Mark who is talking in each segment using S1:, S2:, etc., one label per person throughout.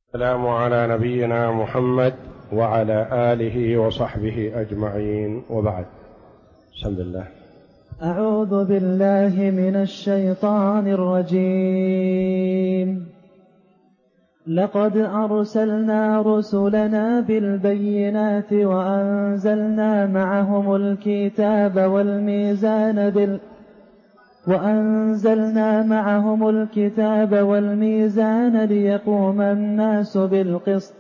S1: السلام على نبينا محمد وعلى آله وصحبه أجمعين، وبعد. بسم الله.
S2: أعوذ بالله من الشيطان الرجيم. لقد أرسلنا رسلنا بالبينات وأنزلنا معهم الكتاب والميزان ليقوم الناس بالقسط،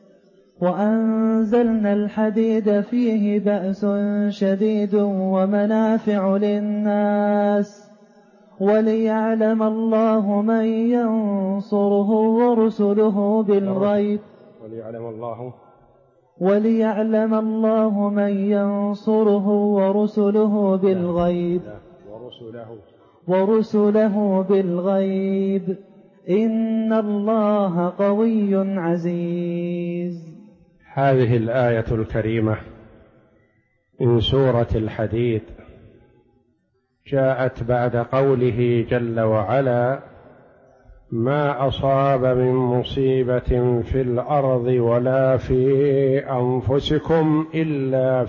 S2: وأنزلنا الحديد فيه بأس شديد ومنافع للناس، وليعلم الله من ينصره ورسله بالغيب ورسله بالغيب إن الله قوي عزيز.
S1: هذه الآية الكريمة من سورة الحديد جاءت بعد قوله جل وعلا: ما أصاب من مصيبة في الأرض ولا في أنفسكم إلا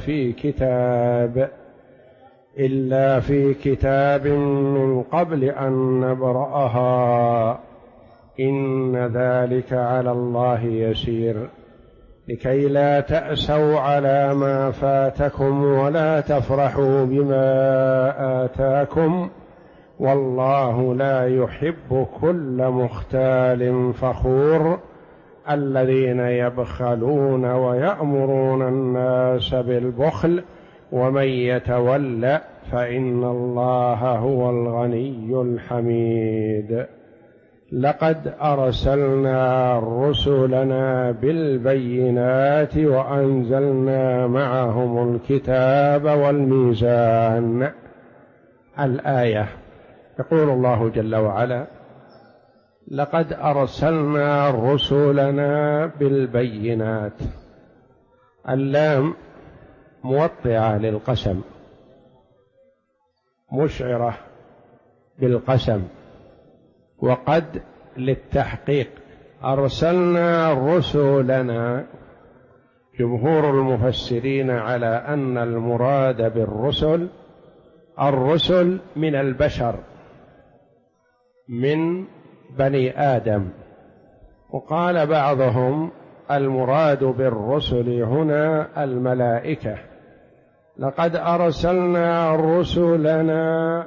S1: في كتاب من قبل أن نبرأها إن ذلك على الله يسير، لكي لا تأسوا على ما فاتكم ولا تفرحوا بما آتاكم، والله لا يحب كل مختال فخور، الذين يبخلون ويأمرون الناس بالبخل ومن يتول فإن الله هو الغني الحميد. لقد أرسلنا رسلنا بالبينات وأنزلنا معهم الكتاب والميزان. الآية يقول الله جل وعلا: لقد أرسلنا رسلنا بالبينات. اللام موطئة للقسم، مشعرة بالقسم، وقد للتحقيق. أرسلنا رسلنا. جمهور المفسرين على أن المراد بالرسل الرسل من البشر من بني آدم، وقال بعضهم المراد بالرسل هنا الملائكة. لقد أرسلنا رسلنا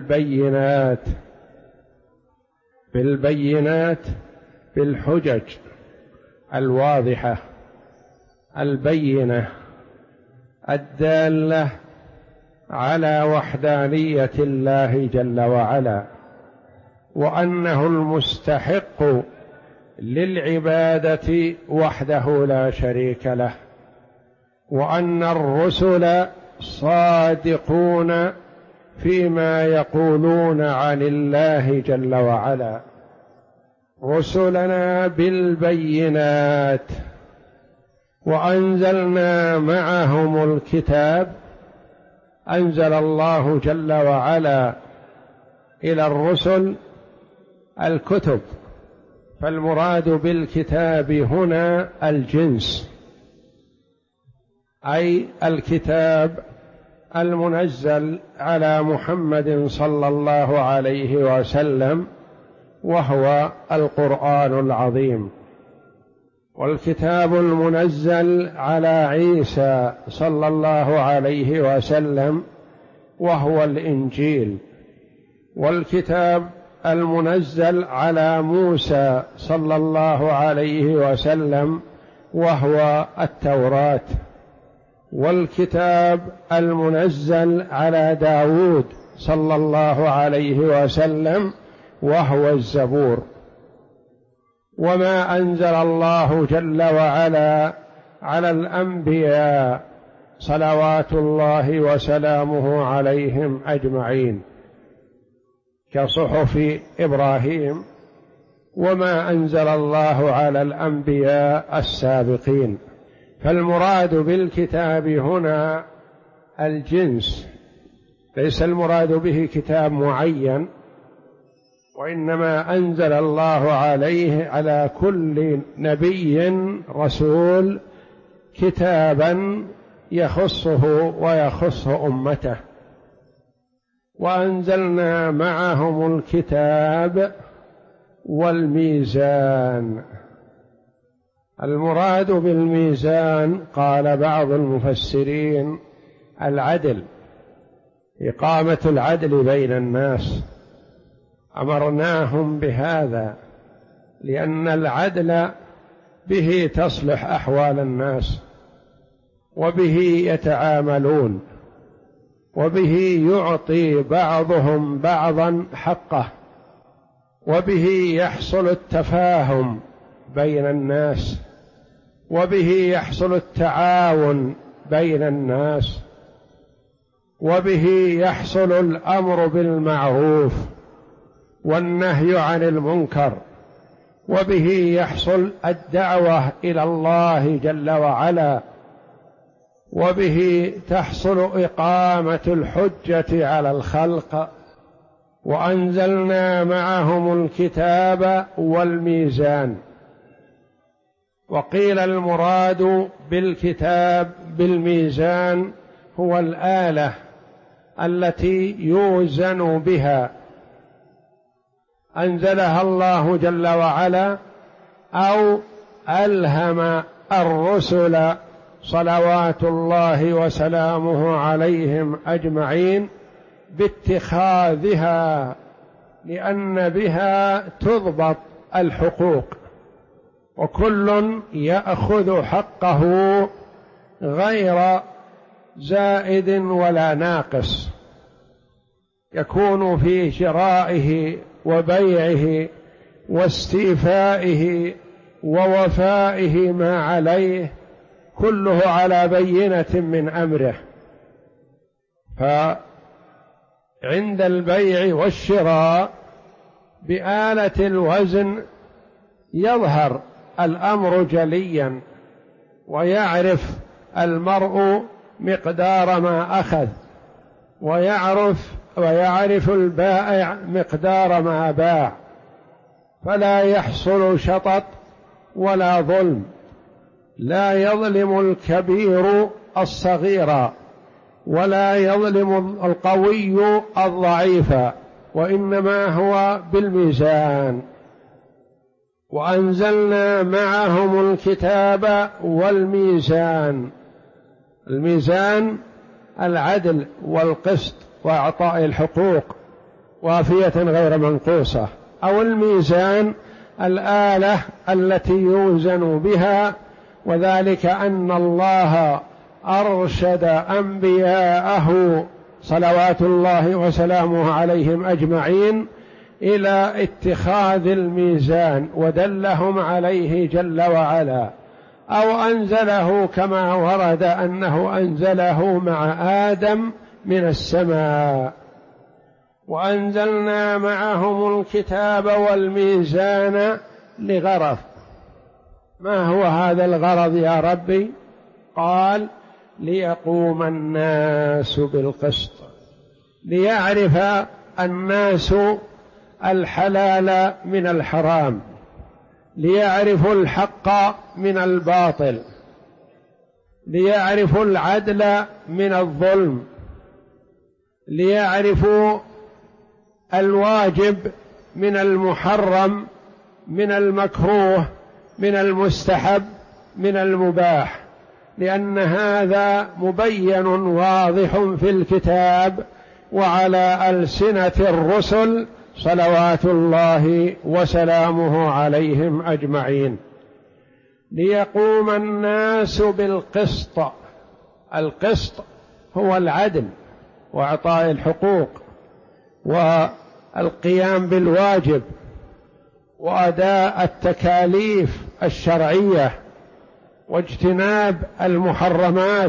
S1: بالبينات بالحجج الواضحة البينة الدالة على وحدانية الله جل وعلا، وأنه المستحق للعبادة وحده لا شريك له، وأن الرسل صادقون فيما يقولون عن الله جل وعلا. رسلنا بالبينات وأنزلنا معهم الكتاب. أنزل الله جل وعلا إلى الرسل الكتب، فالمراد بالكتاب هنا الجنس، أي الكتاب المنزل على محمد صلى الله عليه وسلم، وهو القرآن العظيم، والكتاب المنزل على عيسى صلى الله عليه وسلم وهو الإنجيل، والكتاب المنزل على موسى صلى الله عليه وسلم وهو التوراة، والكتاب المنزل على داود صلى الله عليه وسلم وهو الزبور. وما أنزل الله جل وعلا على الأنبياء صلوات الله وسلامه عليهم أجمعين كصحف إبراهيم، وما أنزل الله على الأنبياء السابقين. فالمراد بالكتاب هنا الجنس، ليس المراد به كتاب معين، وإنما أنزل الله عليه على كل نبي رسول كتابا يخصه ويخص أمته، وأنزلنا معهم الكتاب والميزان. المراد بالميزان قال بعض المفسرين العدل، إقامة العدل بين الناس، أمرناهم بهذا لأن العدل به تصلح أحوال الناس، وبه يتعاملون، وبه يعطي بعضهم بعضا حقه، وبه يحصل التفاهم بين الناس، وبه يحصل التعاون بين الناس، وبه يحصل الأمر بالمعروف والنهي عن المنكر، وبه يحصل الدعوة إلى الله جل وعلا، وبه تحصل إقامة الحجة على الخلق. وأنزلنا معهم الكتاب والميزان. وقيل المراد بالكتاب بالميزان هو الآلة التي يوزن بها، أنزلها الله جل وعلا أو ألهم الرسل صلوات الله وسلامه عليهم أجمعين باتخاذها، لأن بها تضبط الحقوق، وكل يأخذ حقه غير زائد ولا ناقص، يكون في شرائه وبيعه واستيفائه ووفائه ما عليه كله على بينة من أمره. فعند البيع والشراء بآلة الوزن يظهر الأمر جليا، ويعرف المرء مقدار ما أخذ، ويعرف البائع مقدار ما باع، فلا يحصل شطط ولا ظلم، لا يظلم الكبير الصغير، ولا يظلم القوي الضعيف، وإنما هو بالميزان. وأنزلنا معهم الكتاب والميزان. الميزان العدل والقسط وإعطاء الحقوق وافية غير منقوصة، أو الميزان الآلة التي يوزن بها، وذلك أن الله أرشد أنبياءه صلوات الله وسلامه عليهم أجمعين إلى اتخاذ الميزان، ودلهم عليه جل وعلا، أو أنزله كما ورد أنه أنزله مع آدم من السماء. وأنزلنا معهم الكتاب والميزان لغرض. ما هو هذا الغرض يا ربي؟ قال ليقوم الناس بالقسط، ليعرف الناس الحلال من الحرام، ليعرفوا الحق من الباطل، ليعرفوا العدل من الظلم، ليعرفوا الواجب من المحرم، من المكروه، من المستحب، من المباح، لأن هذا مبين واضح في الكتاب وعلى ألسنة الرسل صلوات الله وسلامه عليهم أجمعين. ليقوم الناس بالقسط. القسط هو العدل وإعطاء الحقوق والقيام بالواجب وأداء التكاليف الشرعية واجتناب المحرمات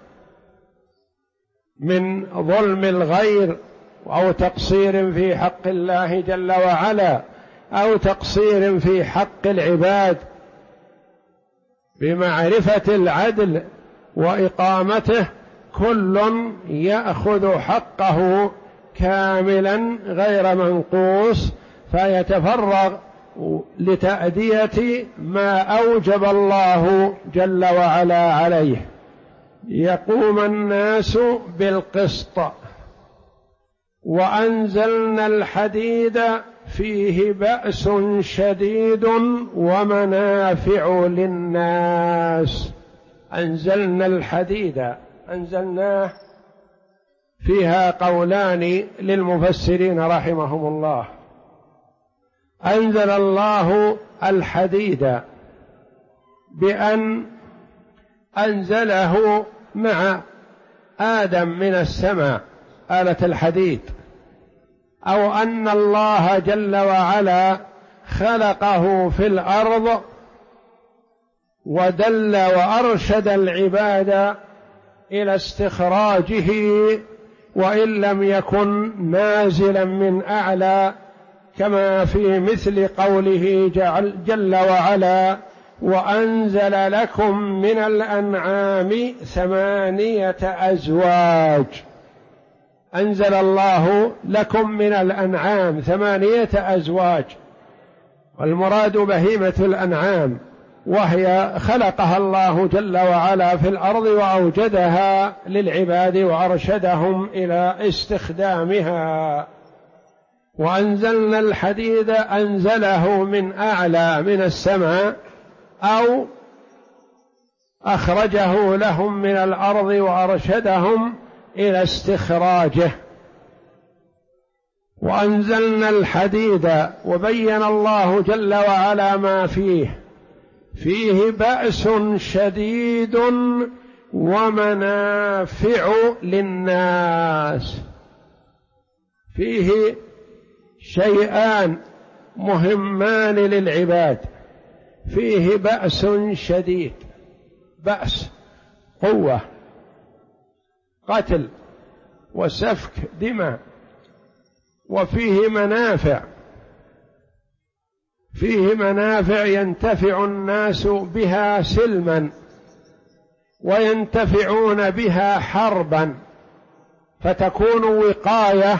S1: من ظلم الغير أو تقصير في حق الله جل وعلا، أو تقصير في حق العباد، بمعرفة العدل وإقامته كل يأخذ حقه كاملا غير منقوص، فيتفرغ لتأدية ما أوجب الله جل وعلا عليه. يقوم الناس بالقسط. وأنزلنا الحديد فيه بأس شديد ومنافع للناس. أنزلنا الحديد، أنزلناه فيها قولان للمفسرين رحمهم الله. أنزل الله الحديد بأن أنزله مع آدم من السماء آلة الحديد، أو أن الله جل وعلا خلقه في الأرض ودل وأرشد العباد إلى استخراجه، وإن لم يكن نازلا من أعلى، كما في مثل قوله جل وعلا: وأنزل لكم من الأنعام 8 أزواج. أنزل الله لكم من الأنعام 8 أزواج، والمراد بهيمة الأنعام، وهي خلقها الله جل وعلا في الأرض وأوجدها للعباد وأرشدهم إلى استخدامها. وأنزلنا الحديد أنزله من أعلى من السماء، أو أخرجه لهم من الأرض وأرشدهم إلى استخراجه. وأنزلنا الحديد، وبين الله جل وعلا ما فيه بأس شديد ومنافع للناس. فيه شيئان مهمان للعباد. فيه بأس شديد، بأس قوة، قتل وسفك دماء. وفيه منافع، فيه منافع ينتفع الناس بها سلما، وينتفعون بها حربا، فتكون وقاية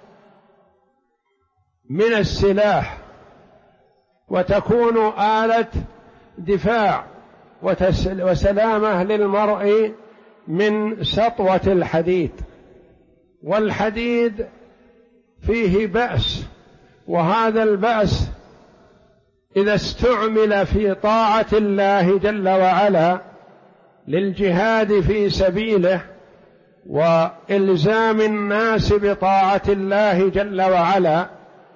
S1: من السلاح، وتكون آلة دفاع وسلامة للمرء من سطوة الحديد. والحديد فيه بأس، وهذا البأس إذا استعمل في طاعة الله جل وعلا للجهاد في سبيله وإلزام الناس بطاعة الله جل وعلا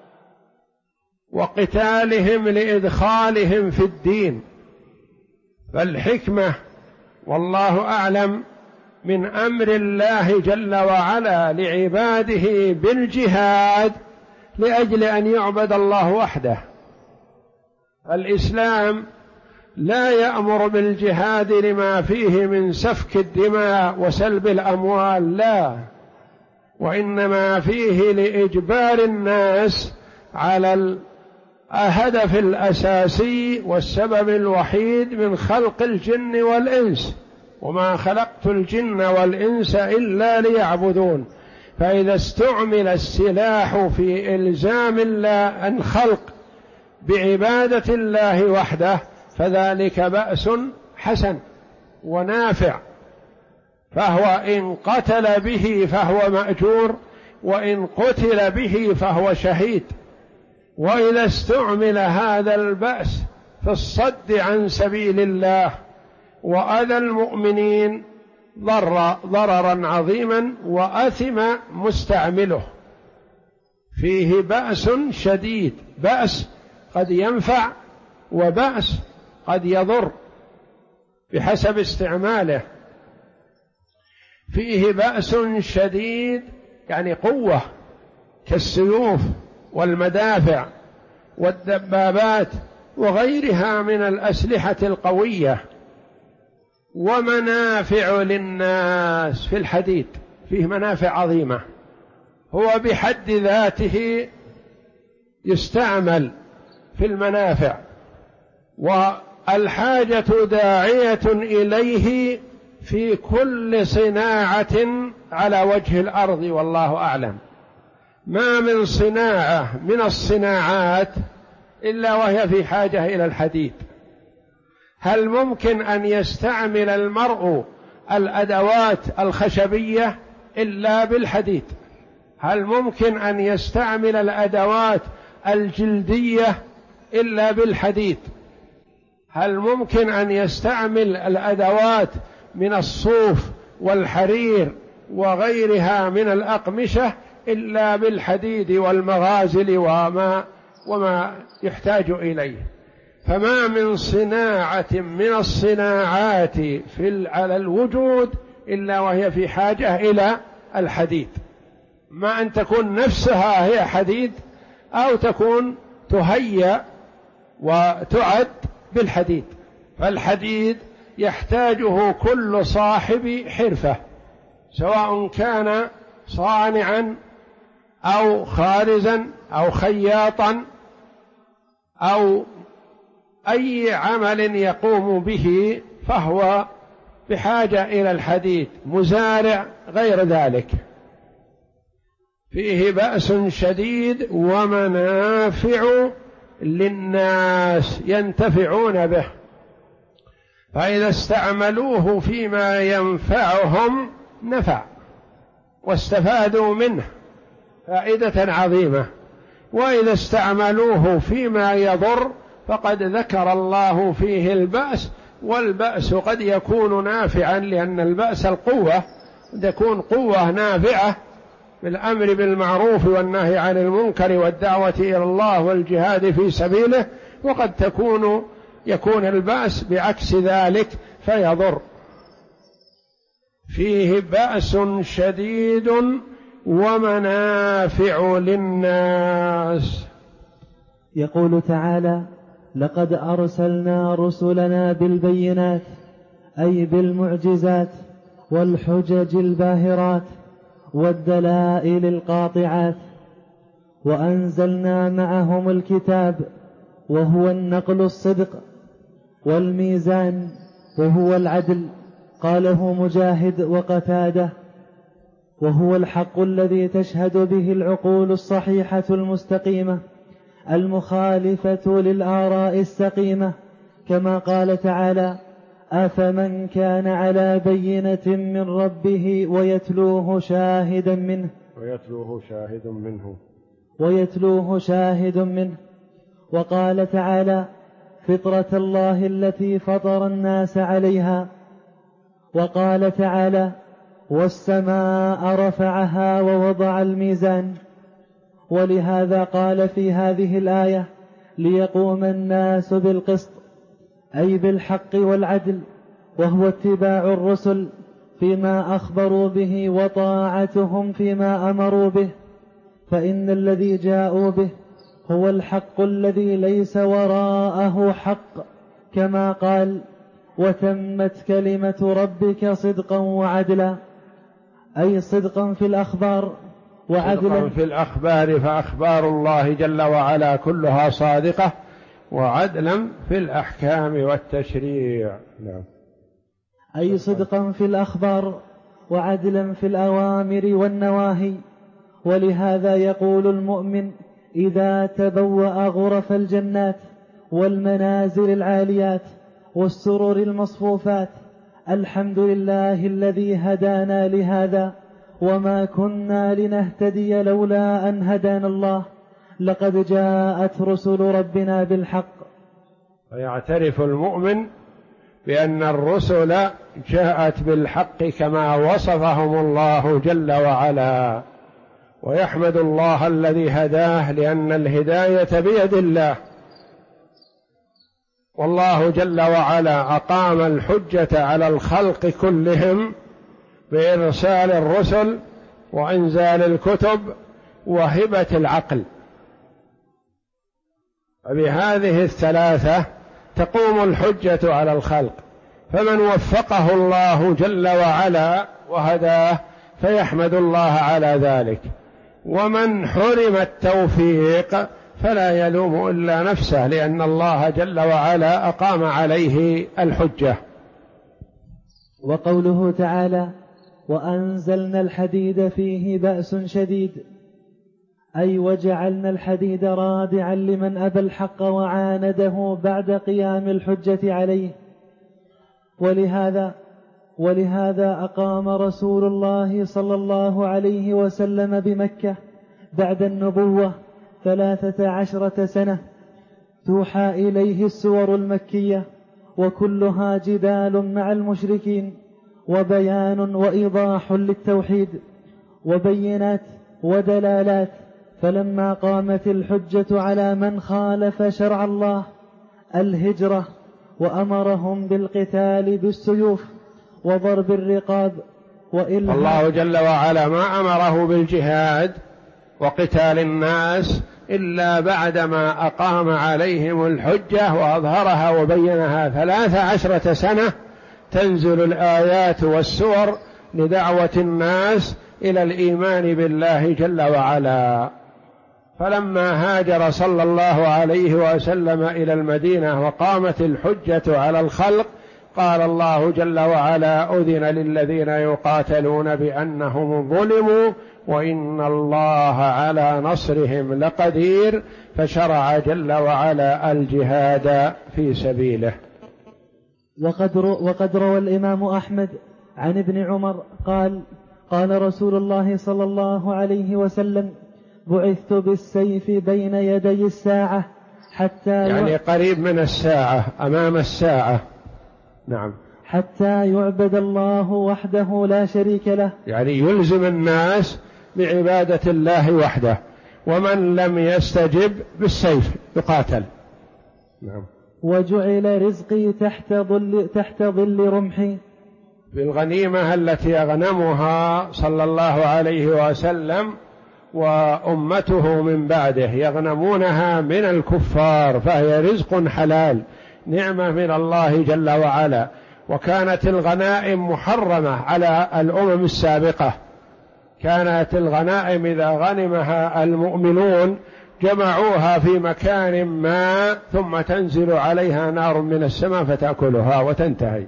S1: وقتالهم لإدخالهم في الدين، فالحكمة والله أعلم من أمر الله جل وعلا لعباده بالجهاد لأجل أن يعبد الله وحده. الإسلام لا يأمر بالجهاد لما فيه من سفك الدماء وسلب الأموال، لا، وإنما فيه لإجبار الناس على الهدف الأساسي والسبب الوحيد من خلق الجن والإنس: وما خلقت الجن والإنس إلا ليعبدون. فإذا استعمل السلاح في إلزام الله الخلق بعبادة الله وحده فذلك بأس حسن ونافع، فهو إن قتل به فهو مأجور، وإن قتل به فهو شهيد. وإذا استعمل هذا البأس في الصد عن سبيل الله وأذى المؤمنين ضررا عظيما وأثم مستعمله. فيه بأس شديد، بأس قد ينفع وبأس قد يضر بحسب استعماله. فيه بأس شديد يعني قوة كالسيوف والمدافع والدبابات وغيرها من الأسلحة القوية. ومنافع للناس، في الحديد فيه منافع عظيمة، هو بحد ذاته يستعمل في المنافع، والحاجة داعية إليه في كل صناعة على وجه الأرض والله أعلم. ما من صناعة من الصناعات إلا وهي في حاجة إلى الحديد. هل ممكن أن يستعمل المرء الأدوات الخشبية إلا بالحديد؟ هل ممكن أن يستعمل الأدوات الجلدية إلا بالحديد؟ هل ممكن أن يستعمل الأدوات من الصوف والحرير وغيرها من الأقمشة إلا بالحديد والمغازل وما يحتاج إليه؟ فما من صناعة من الصناعات على الوجود إلا وهي في حاجة إلى الحديد، ما أن تكون نفسها هي حديد أو تكون تهيأ وتعد بالحديد. فالحديد يحتاجه كل صاحب حرفة، سواء كان صانعا أو خارزا أو خياطا أو أي عمل يقوم به فهو بحاجة إلى الحديد، مزارع غير ذلك. فيه بأس شديد ومنافع للناس ينتفعون به، فإذا استعملوه فيما ينفعهم نفع واستفادوا منه فائدة عظيمة، وإذا استعملوه فيما يضر فقد ذكر الله فيه البأس. والبأس قد يكون نافعا، لأن البأس القوة، تكون قوة نافعة بالأمر بالمعروف والنهي عن المنكر والدعوة إلى الله والجهاد في سبيله، وقد يكون البأس بعكس ذلك فيضر. فيه بأس شديد ومنافع للناس.
S2: يقول تعالى: لقد أرسلنا رسلنا بالبينات، أي بالمعجزات والحجج الباهرات والدلائل القاطعات، وأنزلنا معهم الكتاب وهو النقل الصدق، والميزان وهو العدل، قاله مجاهد وقتاده، وهو الحق الذي تشهد به العقول الصحيحة المستقيمة المخالفة للآراء السقيمة، كما قال تعالى: أفمن كان على بينة من ربه ويتلوه شاهد منه. وقال تعالى: فطرة الله التي فطر الناس عليها. وقال تعالى: والسماء رفعها ووضع الميزان. ولهذا قال في هذه الآية: ليقوم الناس بالقسط، أي بالحق والعدل، وهو اتباع الرسل فيما أخبروا به وطاعتهم فيما أمروا به، فإن الذي جاءوا به هو الحق الذي ليس وراءه حق، كما قال: وتمت كلمة ربك صدقا وعدلا، أي صدقا في الأخبار وعدلا
S1: في الأخبار، فأخبار الله جل وعلا كلها صادقة، وعدلا في الأحكام والتشريع. نعم.
S2: أي صدقا في الأخبار وعدلا في الأوامر والنواهي. ولهذا يقول المؤمن إذا تبوأ غرف الجنات والمنازل العاليات والسرر المصفوفات: الحمد لله الذي هدانا لهذا وما كنا لنهتدي لولا أن هدانا الله، لقد جاءت رسل ربنا بالحق.
S1: ويعترف المؤمن بأن الرسل جاءت بالحق كما وصفهم الله جل وعلا، ويحمد الله الذي هداه، لأن الهداية بيد الله، والله جل وعلا أقام الحجة على الخلق كلهم بإرسال الرسل وإنزال الكتب وهبة العقل. وبهذه الثلاثة تقوم الحجة على الخلق، فمن وفقه الله جل وعلا وهداه فيحمد الله على ذلك، ومن حرم التوفيق فلا يلوم إلا نفسه، لأن الله جل وعلا أقام عليه الحجة.
S2: وقوله تعالى: وأنزلنا الحديد فيه بأس شديد، أي وجعلنا الحديد رادعا لمن أبى الحق وعانده بعد قيام الحجة عليه. ولهذا أقام رسول الله صلى الله عليه وسلم بمكة بعد النبوة 13 سنة توحى إليه السور المكية، وكلها جدال مع المشركين وبيان وإيضاح للتوحيد وبينات ودلالات. فلما قامت الحجة على من خالف شرع الله الهجرة، وأمرهم بالقتال بالسيوف وضرب الرقاب
S1: الله جل وعلا ما أمره بالجهاد وقتال الناس إلا بعدما أقام عليهم الحجة وأظهرها وبينها 13 سنة تنزل الآيات والسور لدعوة الناس إلى الإيمان بالله جل وعلا. فلما هاجر صلى الله عليه وسلم إلى المدينة وقامت الحجة على الخلق قال الله جل وعلا: أذن للذين يقاتلون بأنهم ظلموا وإن الله على نصرهم لقدير، فشرع جل وعلا الجهاد في سبيله.
S2: وقد روى الإمام أحمد عن ابن عمر قال رسول الله صلى الله عليه وسلم: بعثت بالسيف بين يدي الساعة حتى
S1: يعني قريب من الساعة، أمام الساعة. نعم.
S2: حتى يعبد الله وحده لا شريك له،
S1: يعني يلزم الناس بعبادة الله وحده، ومن لم يستجب بالسيف يقاتل. نعم.
S2: وجعل رزقي تحت ظل رمحي.
S1: بالغنيمة التي يغنمها صلى الله عليه وسلم وأمته من بعده يغنمونها من الكفار، فهي رزق حلال، نعمة من الله جل وعلا. وكانت الغنائم محرمة على الأمم السابقة، كانت الغنائم إذا غنمها المؤمنون جمعوها في مكان ما ثم تنزل عليها نار من السماء فتأكلها وتنتهي.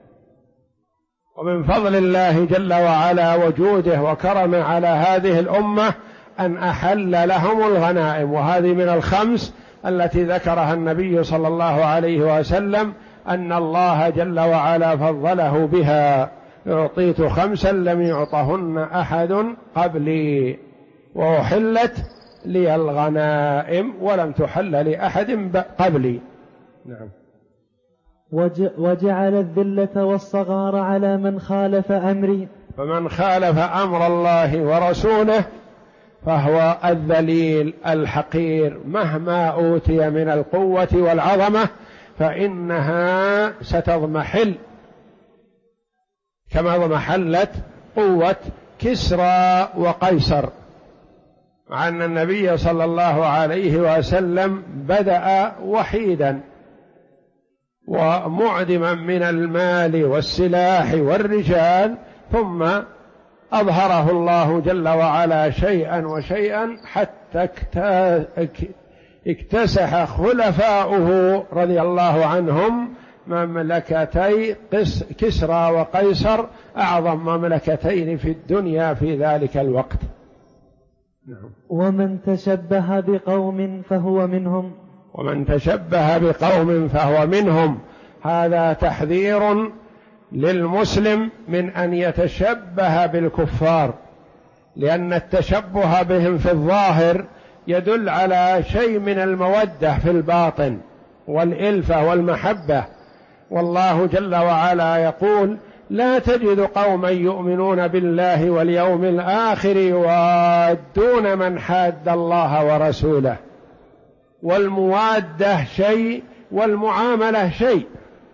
S1: ومن فضل الله جل وعلا وجوده وكرمه على هذه الأمة أن أحل لهم الغنائم، وهذه من الخمس التي ذكرها النبي صلى الله عليه وسلم أن الله جل وعلا فضله بها: أعطيت 5 لم يعطهن أحد قبلي، وأحلت لي الغنائم ولم تحل لأحد قبلي. نعم.
S2: وجعل الذلة والصغار على من خالف أمري،
S1: فمن خالف أمر الله ورسوله فهو الذليل الحقير مهما أوتي من القوة والعظمة، فإنها ستضمحل كما ضمحلت قوة كسرى وقيصر، مع أن النبي صلى الله عليه وسلم بدأ وحيدا ومعدما من المال والسلاح والرجال، ثم أظهره الله جل وعلا شيئا وشيئا حتى اكتسح خلفاؤه رضي الله عنهم مملكتي كسرى وقيصر، أعظم مملكتين في الدنيا في ذلك الوقت.
S2: ومن تشبه بقوم فهو منهم.
S1: ومن تشبه بقوم فهو منهم، هذا تحذير للمسلم من أن يتشبه بالكفار، لأن التشبه بهم في الظاهر يدل على شيء من المودة في الباطن والإلفة والمحبة. والله جل وعلا يقول: لا تجد قوما يؤمنون بالله واليوم الآخر يوادون من حاد الله ورسوله. والموادة شيء والمعاملة شيء.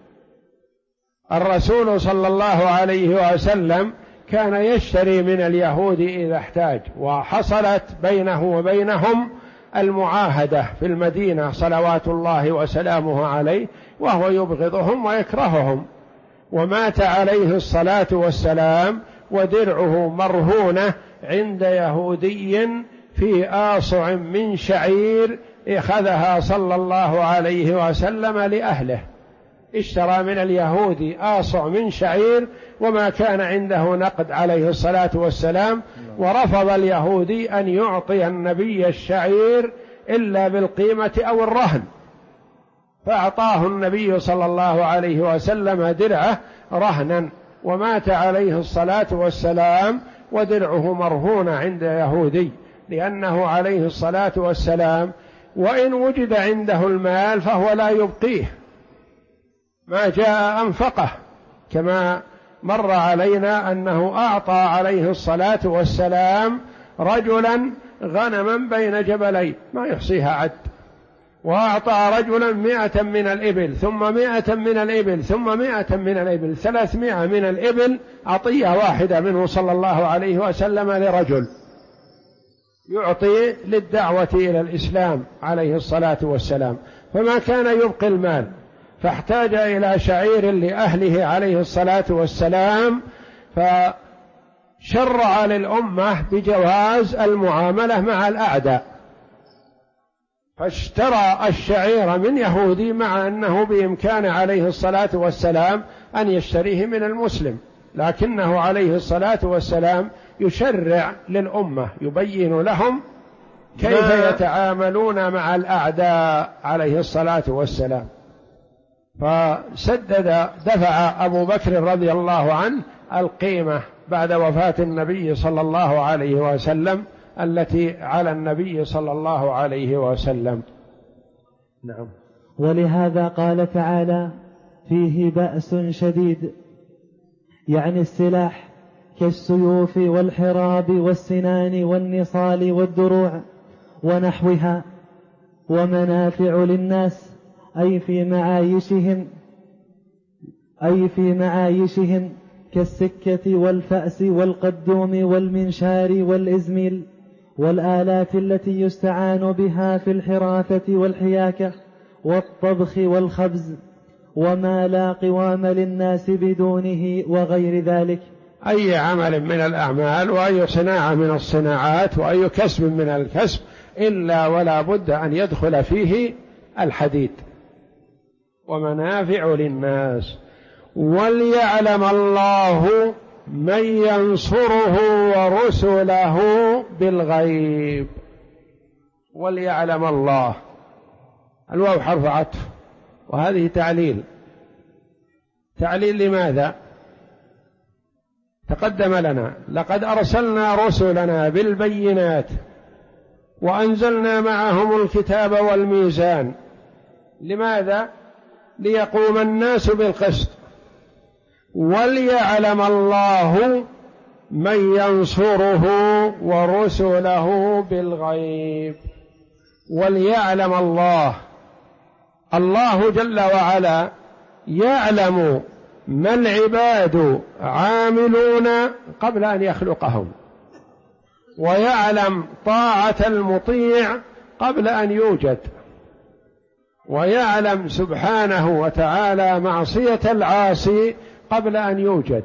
S1: الرسول صلى الله عليه وسلم كان يشتري من اليهود إذا احتاج، وحصلت بينه وبينهم المعاهدة في المدينة صلوات الله وسلامه عليه، وهو يبغضهم ويكرههم، ومات عليه الصلاة والسلام ودرعه مرهونة عند يهودي في آصع من شعير أخذها صلى الله عليه وسلم لأهله، اشترى من اليهودي آصع من شعير وما كان عنده نقد عليه الصلاة والسلام، ورفض اليهودي أن يعطي النبي الشعير إلا بالقيمة أو الرهن، فأعطاه النبي صلى الله عليه وسلم درعه رهنا، ومات عليه الصلاة والسلام ودرعه مرهون عند يهودي، لأنه عليه الصلاة والسلام وإن وجد عنده المال فهو لا يبقيه، ما جاء أنفقه، كما مر علينا أنه أعطى عليه الصلاة والسلام رجلا غنما بين جبلين ما يحصيها عد، وأعطى رجلا 100 من الإبل، ثم 100 من الإبل، ثم 100 من الإبل، 300 من الإبل عطية واحدة منه صلى الله عليه وسلم لرجل يعطي للدعوة إلى الإسلام عليه الصلاة والسلام، فما كان يبقي المال، فاحتاج إلى شعير لأهله عليه الصلاة والسلام، فشرع للأمة بجواز المعاملة مع الأعداء، فاشترى الشعير من يهودي، مع أنه بإمكان عليه الصلاة والسلام أن يشتريه من المسلم، لكنه عليه الصلاة والسلام يشرع للأمة، يبين لهم كيف يتعاملون مع الأعداء عليه الصلاة والسلام. دفع أبو بكر رضي الله عنه القيمة بعد وفاة النبي صلى الله عليه وسلم التي على النبي صلى الله عليه وسلم. نعم.
S2: ولهذا قال تعالى: فيه بأس شديد، يعني السلاح كالسيوف والحراب والسنان والنصال والدروع ونحوها، ومنافع للناس أي في معايشهم كالسكة والفأس والقدوم والمنشار والإزميل والآلات التي يستعان بها في الحراثة والحياكة والطبخ والخبز، وما لا قوام للناس بدونه وغير ذلك.
S1: أي عمل من الأعمال وأي صناعة من الصناعات وأي كسب من الكسب إلا ولا بد أن يدخل فيه الحديد. ومنافع للناس وليعلم الله من ينصره ورسله بالغيب. وليعلم الله، الواو حرف عطف، وهذه تعليل لماذا؟ تقدم لنا: لقد أرسلنا رسلنا بالبينات وأنزلنا معهم الكتاب والميزان. لماذا؟ ليقوم الناس بالقسط. وليعلم الله من ينصره ورسله بالغيب. وليعلم الله جل وعلا يعلم ما العباد عاملون قبل أن يخلقهم، ويعلم طاعة المطيع قبل أن يوجد، ويعلم سبحانه وتعالى معصية العاصي قبل أن يوجد.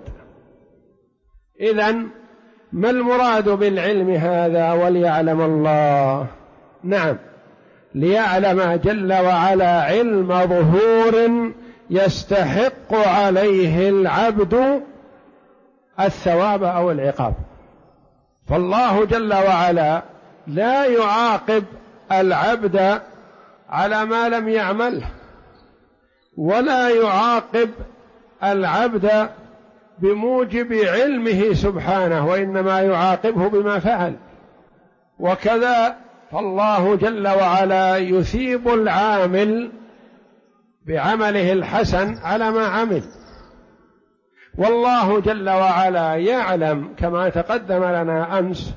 S1: إذن ما المراد بالعلم هذا؟ وليعلم الله، نعم، ليعلم جل وعلا علم ظهور يستحق عليه العبد الثواب أو العقاب. فالله جل وعلا لا يعاقب العبد على ما لم يعمله، ولا يعاقب العبد بموجب علمه سبحانه، وإنما يعاقبه بما فعل. وكذا فالله جل وعلا يثيب العامل بعمله الحسن على ما عمل. والله جل وعلا يعلم كما تقدم لنا أمس،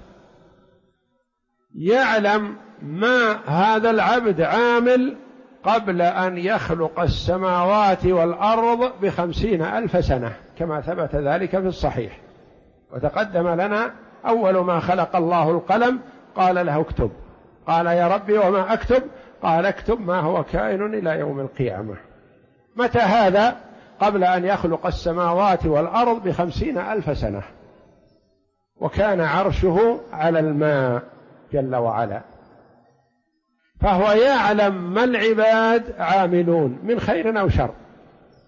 S1: يعلم ما هذا العبد عامل قبل أن يخلق السماوات والأرض ب50,000 سنة، كما ثبت ذلك في الصحيح. وتقدم لنا أول ما خلق الله القلم قال له اكتب، قال يا ربي وما أكتب؟ قال اكتب ما هو كائن إلى يوم القيامة. متى هذا؟ قبل أن يخلق السماوات والأرض ب50,000 سنة، وكان عرشه على الماء جل وعلا. فهو يعلم ما العباد عاملون من خير أو شر،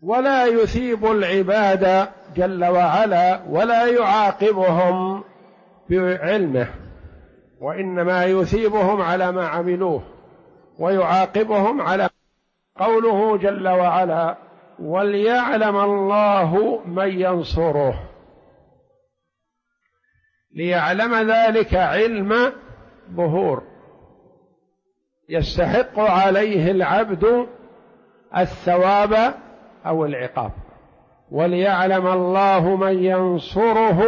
S1: ولا يثيب العباد جل وعلا ولا يعاقبهم بعلمه، وإنما يثيبهم على ما عملوه ويعاقبهم على قوله جل وعلا: وليعلم الله من ينصره. ليعلم ذلك علم ظهور يستحق عليه العبد الثواب أو العقاب. وليعلم الله من ينصره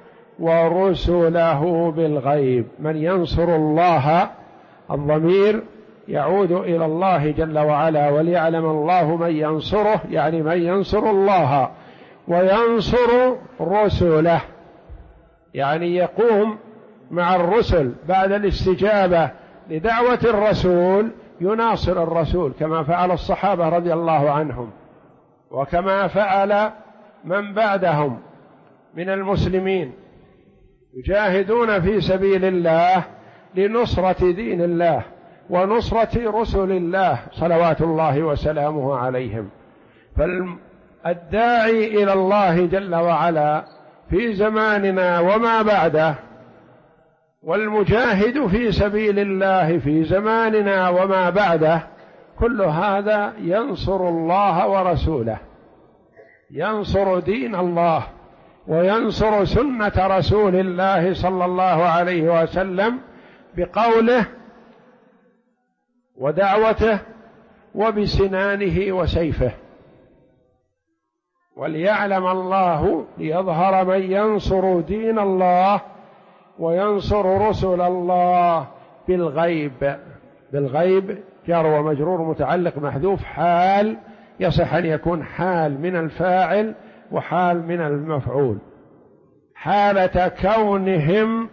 S1: ورسله بالغيب. من ينصر الله، الضمير يعود إلى الله جل وعلا. وليعلم الله من ينصره يعني من ينصر الله وينصر رسله، يعني يقوم مع الرسل بعد الاستجابة لدعوة الرسول يناصر الرسول، كما فعل الصحابة رضي الله عنهم، وكما فعل من بعدهم من المسلمين، يجاهدون في سبيل الله لنصرة دين الله ونصرة رسل الله صلوات الله وسلامه عليهم. فالداعي إلى الله جل وعلا في زماننا وما بعده، والمجاهد في سبيل الله في زماننا وما بعده، كل هذا ينصر الله ورسوله، ينصر دين الله وينصر سنة رسول الله صلى الله عليه وسلم بقوله ودعوته وبسنانه وسيفه. وليعلم الله، ليظهر من ينصر دين الله وينصر رسل الله بالغيب. بالغيب جار ومجرور متعلق محذوف، حال يصح أن يكون حال من الفاعل وحال من المفعول، حالة كونهم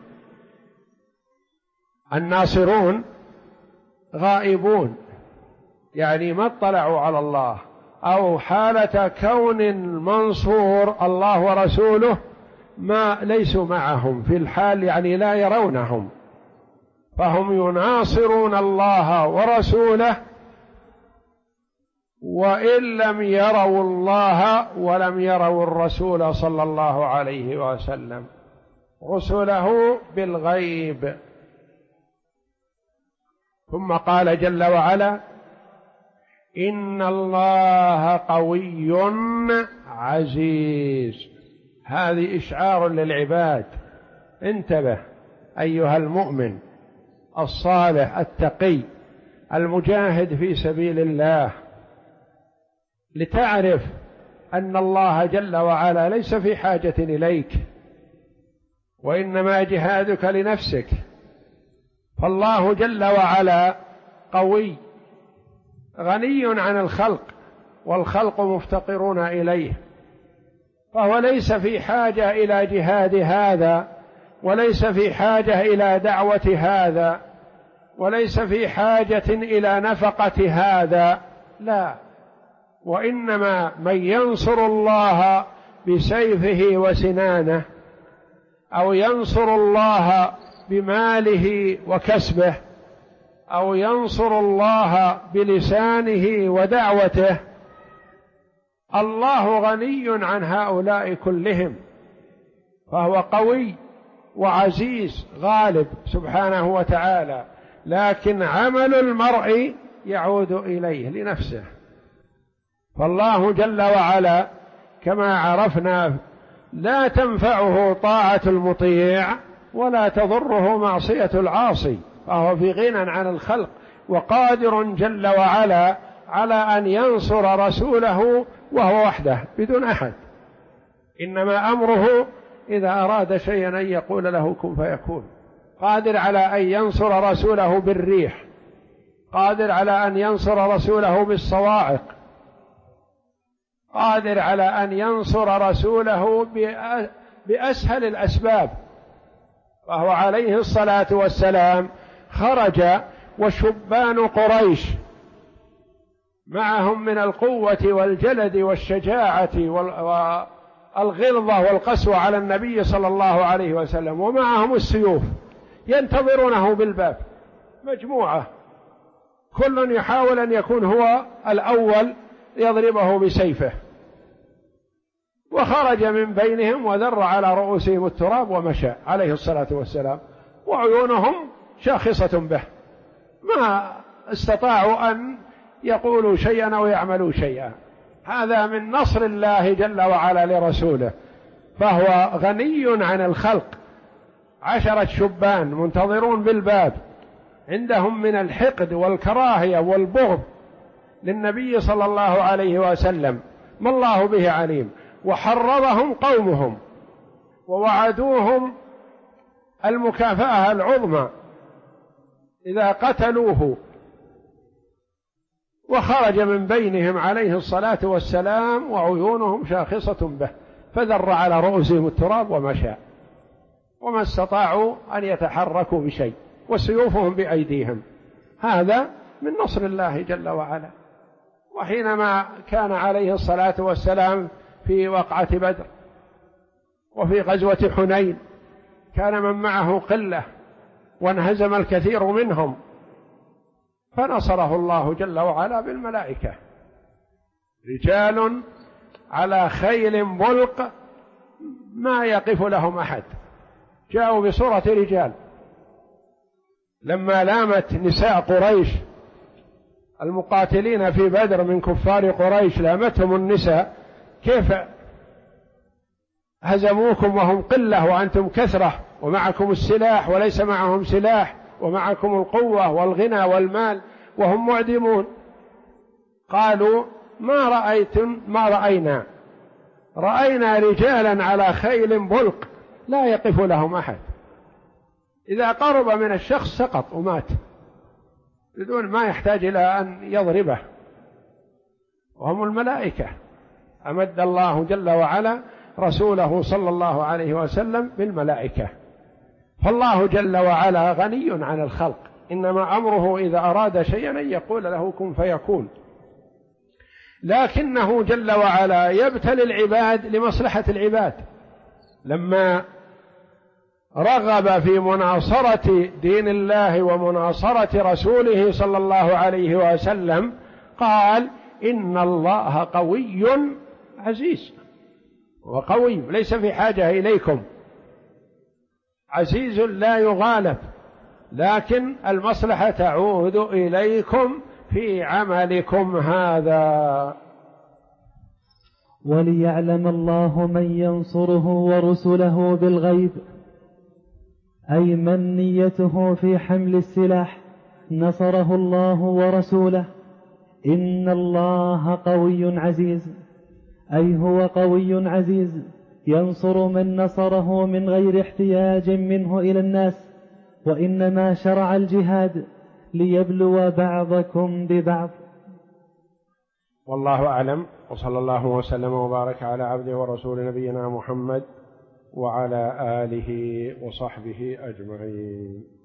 S1: الناصرون غائبون يعني ما اطلعوا على الله، أو حالة كون المنصور الله ورسوله ما ليسوا معهم في الحال، يعني لا يرونهم، فهم يناصرون الله ورسوله وإن لم يروا الله ولم يروا الرسول صلى الله عليه وسلم، رسله بالغيب. ثم قال جل وعلا: إن الله قوي عزيز. هذه إشعار للعباد، انتبه أيها المؤمن الصالح التقي المجاهد في سبيل الله، لتعرف أن الله جل وعلا ليس في حاجة إليك، وإنما جهادك لنفسك. فالله جل وعلا قوي غني عن الخلق، والخلق مفتقرون إليه، فهو ليس في حاجة إلى جهاد هذا، وليس في حاجة إلى دعوة هذا، وليس في حاجة إلى نفقة هذا، لا، وإنما من ينصر الله بسيفه وسنانه، أو ينصر الله بماله وكسبه، أو ينصر الله بلسانه ودعوته، الله غني عن هؤلاء كلهم، فهو قوي وعزيز غالب سبحانه وتعالى، لكن عمل المرء يعود إليه لنفسه. فالله جل وعلا كما عرفنا لا تنفعه طاعة المطيع ولا تضره معصية العاصي، فهو في غنى عن الخلق، وقادر جل وعلا على أن ينصر رسوله وهو وحده بدون أحد. إنما أمره إذا أراد شيئا أن يقول له كن فيكون. قادر على أن ينصر رسوله بالريح، قادر على أن ينصر رسوله بالصواعق، قادر على أن ينصر رسوله بأسهل الأسباب. فهو عليه الصلاة والسلام خرج وشبان قريش معهم من القوة والجلد والشجاعة والغلظة والقسوة على النبي صلى الله عليه وسلم، ومعهم السيوف ينتظرونه بالباب، مجموعة كل يحاول أن يكون هو الأول يضربه بسيفه، وخرج من بينهم وذر على رؤوسهم التراب ومشى عليه الصلاة والسلام، وعيونهم شاخصة به، ما استطاعوا أن يقولوا شيئا أو يعملوا شيئا. هذا من نصر الله جل وعلا لرسوله، فهو غني عن الخلق. 10 شبان منتظرون بالباب عندهم من الحقد والكراهية والبغض للنبي صلى الله عليه وسلم، ما الله به عليم، وحرضهم قومهم ووعدوهم المكافأة العظمى إذا قتلوه، وخرج من بينهم عليه الصلاة والسلام وعيونهم شاخصة به، فذر على رؤوسهم التراب ومشى، وما استطاعوا أن يتحركوا بشيء، وسيوفهم بأيديهم. هذا من نصر الله جل وعلا. وحينما كان عليه الصلاة والسلام في وقعة بدر وفي غزوة حنين، كان من معه قلة وانهزم الكثير منهم، فنصره الله جل وعلا بالملائكة، رجال على خيل بلق ما يقف لهم أحد، جاءوا بصورة رجال. لما لامت نساء قريش المقاتلين في بدر من كفار قريش، لامتهم النساء، كيف هزموكم وهم قلة وأنتم كثرة ومعكم السلاح وليس معهم سلاح، ومعكم القوة والغنى والمال وهم معدمون؟ قالوا ما رأينا رجالا على خيل بلق لا يقف لهم أحد، إذا قرب من الشخص سقط ومات بدون ما يحتاج إلى أن يضربه، وهم الملائكة. أمد الله جل وعلا رسوله صلى الله عليه وسلم بالملائكة. فالله جل وعلا غني عن الخلق، إنما أمره إذا أراد شيئا أن يقول له كن فيكون، لكنه جل وعلا يبتلي العباد لمصلحة العباد. لما رغب في مناصرة دين الله ومناصرة رسوله صلى الله عليه وسلم قال إن الله قوي عزيز، وقوي ليس في حاجة إليكم، عزيز لا يغالب، لكن المصلحة تعود إليكم في عملكم هذا.
S2: وليعلم الله من ينصره ورسله بالغيب، أي من نيته في حمل السلاح نصره الله ورسوله. إن الله قوي عزيز، أي هو قوي عزيز ينصر من نصره من غير احتياج منه إلى الناس، وإنما شرع الجهاد ليبلو بعضكم ببعض.
S1: والله أعلم، وصلى الله وسلم وبارك على عبده ورسول نبينا محمد وعلى آله وصحبه أجمعين.